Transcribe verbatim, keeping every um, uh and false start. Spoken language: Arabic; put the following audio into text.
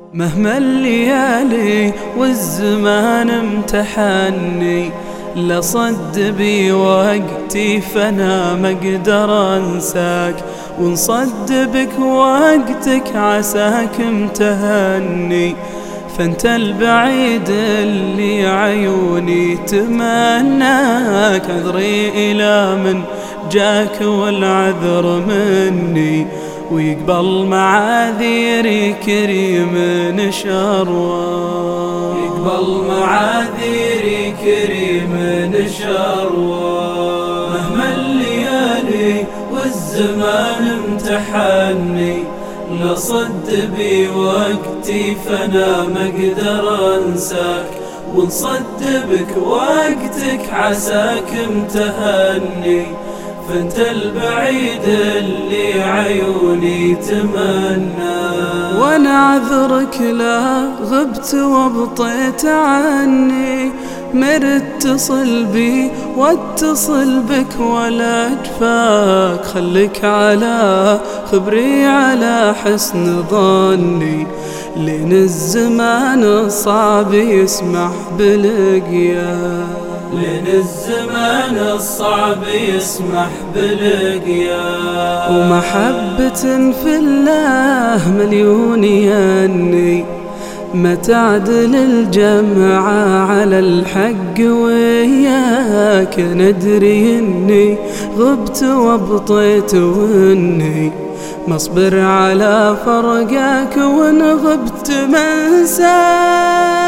مهما الليالي والزمان امتحني، لصد بي وقتي فانا ما اقدر انساك، ونصد بك وقتك عساك امتهني. فانت البعيد اللي عيوني تمناك، عذري الى من جاك والعذر مني، ويقبل معاذيري كريم نشروان، يقبل معاذيري كريم نشروان. مهما الليالي والزمان امتحني، لصد بي وقتي فانا ما اقدر انساك، ونصد بك وقتك عساك امتهني. فانت البعيد اللي عيوني تمنى، وانا عذرك لا غبت وابطيت عني، مرت اتصل بي واتصل بك ولا اجفاك، خليك على خبري على حسن ظني، لين الزمان الصعب يسمح بلقياك، لين الزمان الصعب يسمح بلقياك. ومحبة في الله مليون يني، ما تعدل الجمعة على الحق وياك، ندري اني غبت وابطيت واني مصبر على فرقك، وان غبت منساك.